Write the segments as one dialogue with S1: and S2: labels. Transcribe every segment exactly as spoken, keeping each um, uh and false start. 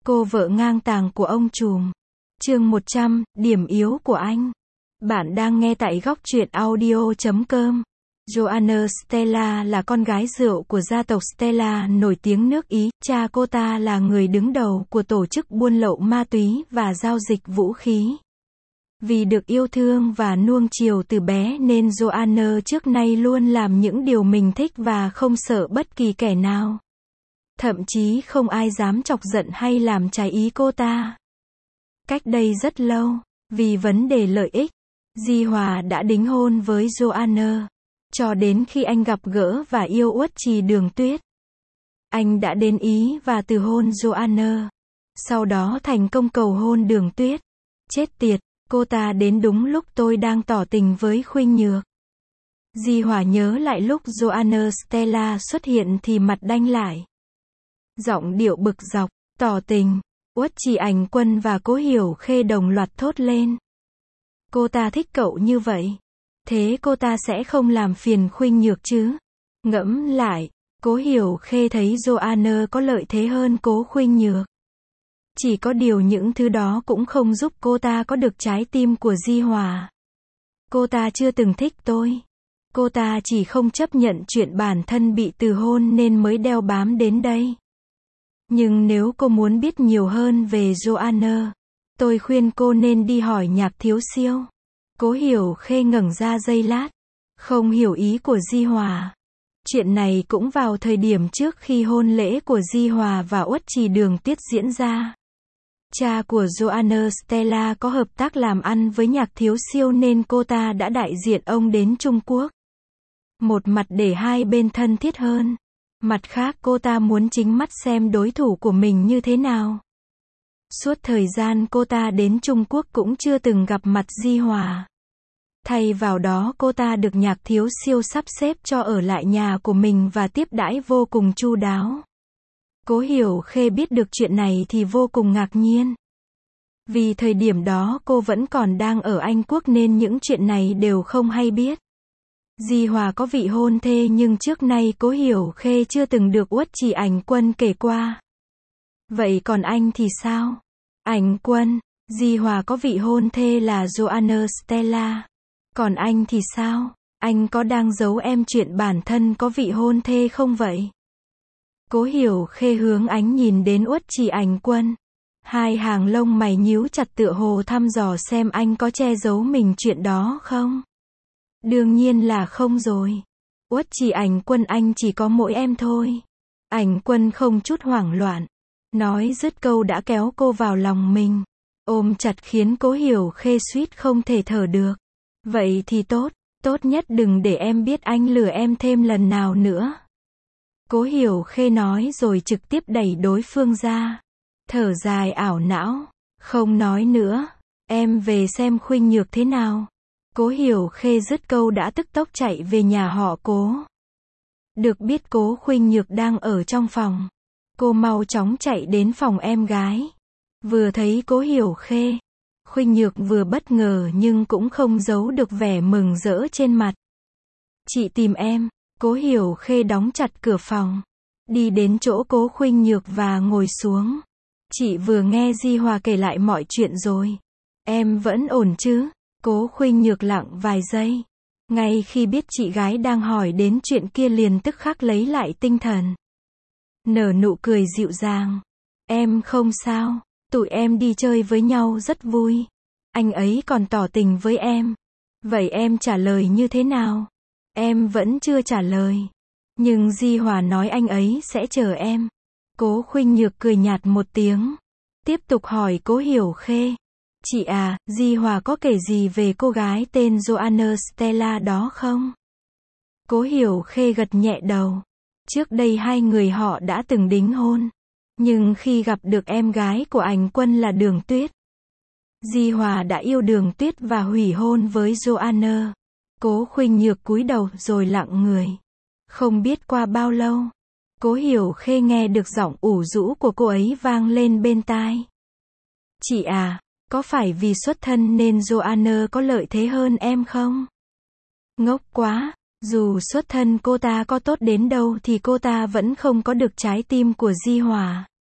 S1: Cô vợ ngang tàng của ông trùm. Chương một trăm, điểm yếu của anh. Bạn đang nghe tại góc truyện audio chấm com. Joanna Stella là con gái rượu của gia tộc Stella nổi tiếng nước Ý. Cha cô ta là người đứng đầu của tổ chức buôn lậu ma túy và giao dịch vũ khí. Vì được yêu thương và nuông chiều từ bé nên Joanna trước nay luôn làm những điều mình thích và không sợ bất kỳ kẻ nào. Thậm chí không ai dám chọc giận hay làm trái ý cô ta. Cách đây rất lâu, vì vấn đề lợi ích, Di Hòa đã đính hôn với Joanna. Cho đến khi anh gặp gỡ và yêu Uất Trì Đường Tuyết. Anh đã đến Ý và từ hôn Joanna. Sau đó thành công cầu hôn Đường Tuyết. Chết tiệt, cô ta đến đúng lúc tôi đang tỏ tình với Khuynh Nhược. Di Hòa nhớ lại lúc Joanna Stella xuất hiện thì mặt đanh lại. Giọng điệu bực dọc, tỏ tình. Uất Trì Ảnh Quân và Cố Hiểu Khê đồng loạt thốt lên. Cô ta thích cậu như vậy. Thế cô ta sẽ không làm phiền Khuynh Nhược chứ? Ngẫm lại, Cố Hiểu Khê thấy Joanna có lợi thế hơn Cố Khuynh Nhược. Chỉ có điều những thứ đó cũng không giúp cô ta có được trái tim của Di Hòa. Cô ta chưa từng thích tôi. Cô ta chỉ không chấp nhận chuyện bản thân bị từ hôn nên mới đeo bám đến đây. Nhưng nếu cô muốn biết nhiều hơn về Joanna, tôi khuyên cô nên đi hỏi Nhạc Thiếu Siêu. Cố Hiểu Khê ngẩng ra giây lát, không hiểu ý của Di Hòa. Chuyện này cũng vào thời điểm trước khi hôn lễ của Di Hòa và Uất Trì Đường Tuyết diễn ra. Cha của Joanna Stella có hợp tác làm ăn với Nhạc Thiếu Siêu nên cô ta đã đại diện ông đến Trung Quốc. Một mặt để hai bên thân thiết hơn. Mặt khác cô ta muốn chính mắt xem đối thủ của mình như thế nào. Suốt thời gian cô ta đến Trung Quốc cũng chưa từng gặp mặt Di Hòa. Thay vào đó cô ta được Nhạc Thiếu Siêu sắp xếp cho ở lại nhà của mình và tiếp đãi vô cùng chu đáo. Cố Hiểu Khê biết được chuyện này thì vô cùng ngạc nhiên. Vì thời điểm đó cô vẫn còn đang ở Anh Quốc nên những chuyện này đều không hay biết. Di Hòa có vị hôn thê nhưng trước nay Cố Hiểu Khê chưa từng được Uất Trì Ảnh Quân kể qua. Vậy còn anh thì sao? Ảnh Quân, Di Hòa có vị hôn thê là Joanna Stella. Còn anh thì sao? Anh có đang giấu em chuyện bản thân có vị hôn thê không vậy? Cố Hiểu Khê hướng ánh nhìn đến Uất Trì Ảnh Quân. Hai hàng lông mày nhíu chặt tựa hồ thăm dò xem anh có che giấu mình chuyện đó không? Đương nhiên là không rồi. Uất Trì Ảnh Quân anh chỉ có mỗi em thôi. Ảnh Quân không chút hoảng loạn. Nói dứt câu đã kéo cô vào lòng mình. Ôm chặt khiến Cố Hiểu Khê suýt không thể thở được. Vậy thì tốt, tốt nhất đừng để em biết anh lừa em thêm lần nào nữa. Cố Hiểu Khê nói rồi trực tiếp đẩy đối phương ra. Thở dài ảo não. Không nói nữa. Em về xem Khuynh Nhược thế nào. Cố Hiểu Khê dứt câu đã tức tốc chạy về nhà họ Cố. Được biết Cố Khuynh Nhược đang ở trong phòng. Cô mau chóng chạy đến phòng em gái. Vừa thấy Cố Hiểu Khê, Khuynh Nhược vừa bất ngờ nhưng cũng không giấu được vẻ mừng rỡ trên mặt. Chị tìm em. Cố Hiểu Khê đóng chặt cửa phòng. Đi đến chỗ Cố Khuynh Nhược và ngồi xuống. Chị vừa nghe Di Hòa kể lại mọi chuyện rồi. Em vẫn ổn chứ? Cố Khuynh Nhược lặng vài giây. Ngay khi biết chị gái đang hỏi đến chuyện kia liền tức khắc lấy lại tinh thần. Nở nụ cười dịu dàng. Em không sao. Tụi em đi chơi với nhau rất vui. Anh ấy còn tỏ tình với em. Vậy em trả lời như thế nào? Em vẫn chưa trả lời. Nhưng Di Hòa nói anh ấy sẽ chờ em. Cố Khuynh Nhược cười nhạt một tiếng. Tiếp tục hỏi Cố Hiểu Khê. Chị à, Di Hòa có kể gì về cô gái tên Joanna Stella đó không? Cố Hiểu Khê gật nhẹ đầu. Trước đây hai người họ đã từng đính hôn. Nhưng khi gặp được em gái của Ảnh Quân là Đường Tuyết, Di Hòa đã yêu Đường Tuyết và hủy hôn với Joanna. Cố Khuynh Nhược cúi đầu rồi lặng người. Không biết qua bao lâu, Cố Hiểu Khê nghe được giọng ủ rũ của cô ấy vang lên bên tai. Chị à, có phải vì xuất thân nên Joanna có lợi thế hơn em không? Ngốc quá, dù xuất thân cô ta có tốt đến đâu thì cô ta vẫn không có được trái tim của Di Hòa.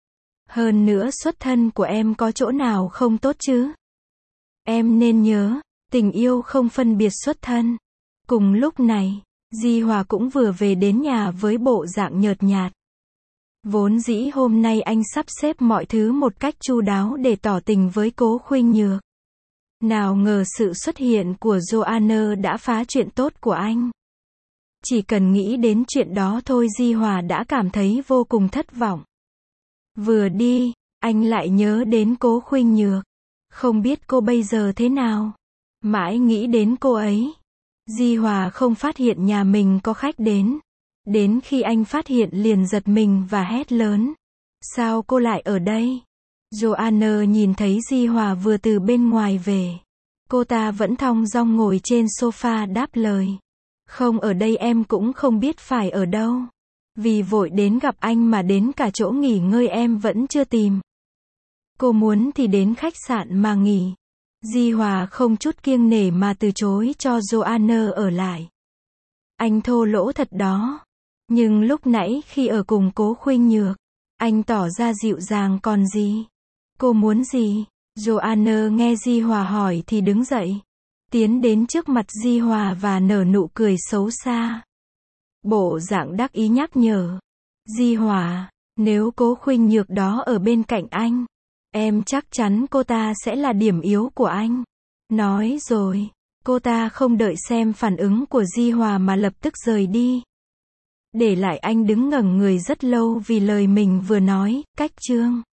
S1: Hơn nữa xuất thân của em có chỗ nào không tốt chứ? Em nên nhớ, tình yêu không phân biệt xuất thân. Cùng lúc này, Di Hòa cũng vừa về đến nhà với bộ dạng nhợt nhạt. Vốn dĩ hôm nay anh sắp xếp mọi thứ một cách chu đáo để tỏ tình với Cố Khuynh Nhược. Nào ngờ sự xuất hiện của Joanna đã phá chuyện tốt của anh. Chỉ cần nghĩ đến chuyện đó thôi Di Hòa đã cảm thấy vô cùng thất vọng. Vừa đi, anh lại nhớ đến Cố Khuynh Nhược. Không biết cô bây giờ thế nào. Mãi nghĩ đến cô ấy. Di Hòa không phát hiện nhà mình có khách đến. Đến khi anh phát hiện liền giật mình và hét lớn. Sao cô lại ở đây? Joanna nhìn thấy Di Hòa vừa từ bên ngoài về. Cô ta vẫn thong dong ngồi trên sofa đáp lời. Không ở đây em cũng không biết phải ở đâu. Vì vội đến gặp anh mà đến cả chỗ nghỉ ngơi em vẫn chưa tìm. Cô muốn thì đến khách sạn mà nghỉ. Di Hòa không chút kiêng nể mà từ chối cho Joanna ở lại. Anh thô lỗ thật đó. Nhưng lúc nãy khi ở cùng Cố Khuynh Nhược, anh tỏ ra dịu dàng còn gì. Cô muốn gì? Joanna nghe Di Hòa hỏi thì đứng dậy. Tiến đến trước mặt Di Hòa và nở nụ cười xấu xa. Bộ dạng đắc ý nhắc nhở. Di Hòa, nếu Cố Khuynh Nhược đó ở bên cạnh anh, em chắc chắn cô ta sẽ là điểm yếu của anh. Nói rồi, cô ta không đợi xem phản ứng của Di Hòa mà lập tức rời đi. Để lại anh đứng ngẩn người rất lâu vì lời mình vừa nói, cách chương.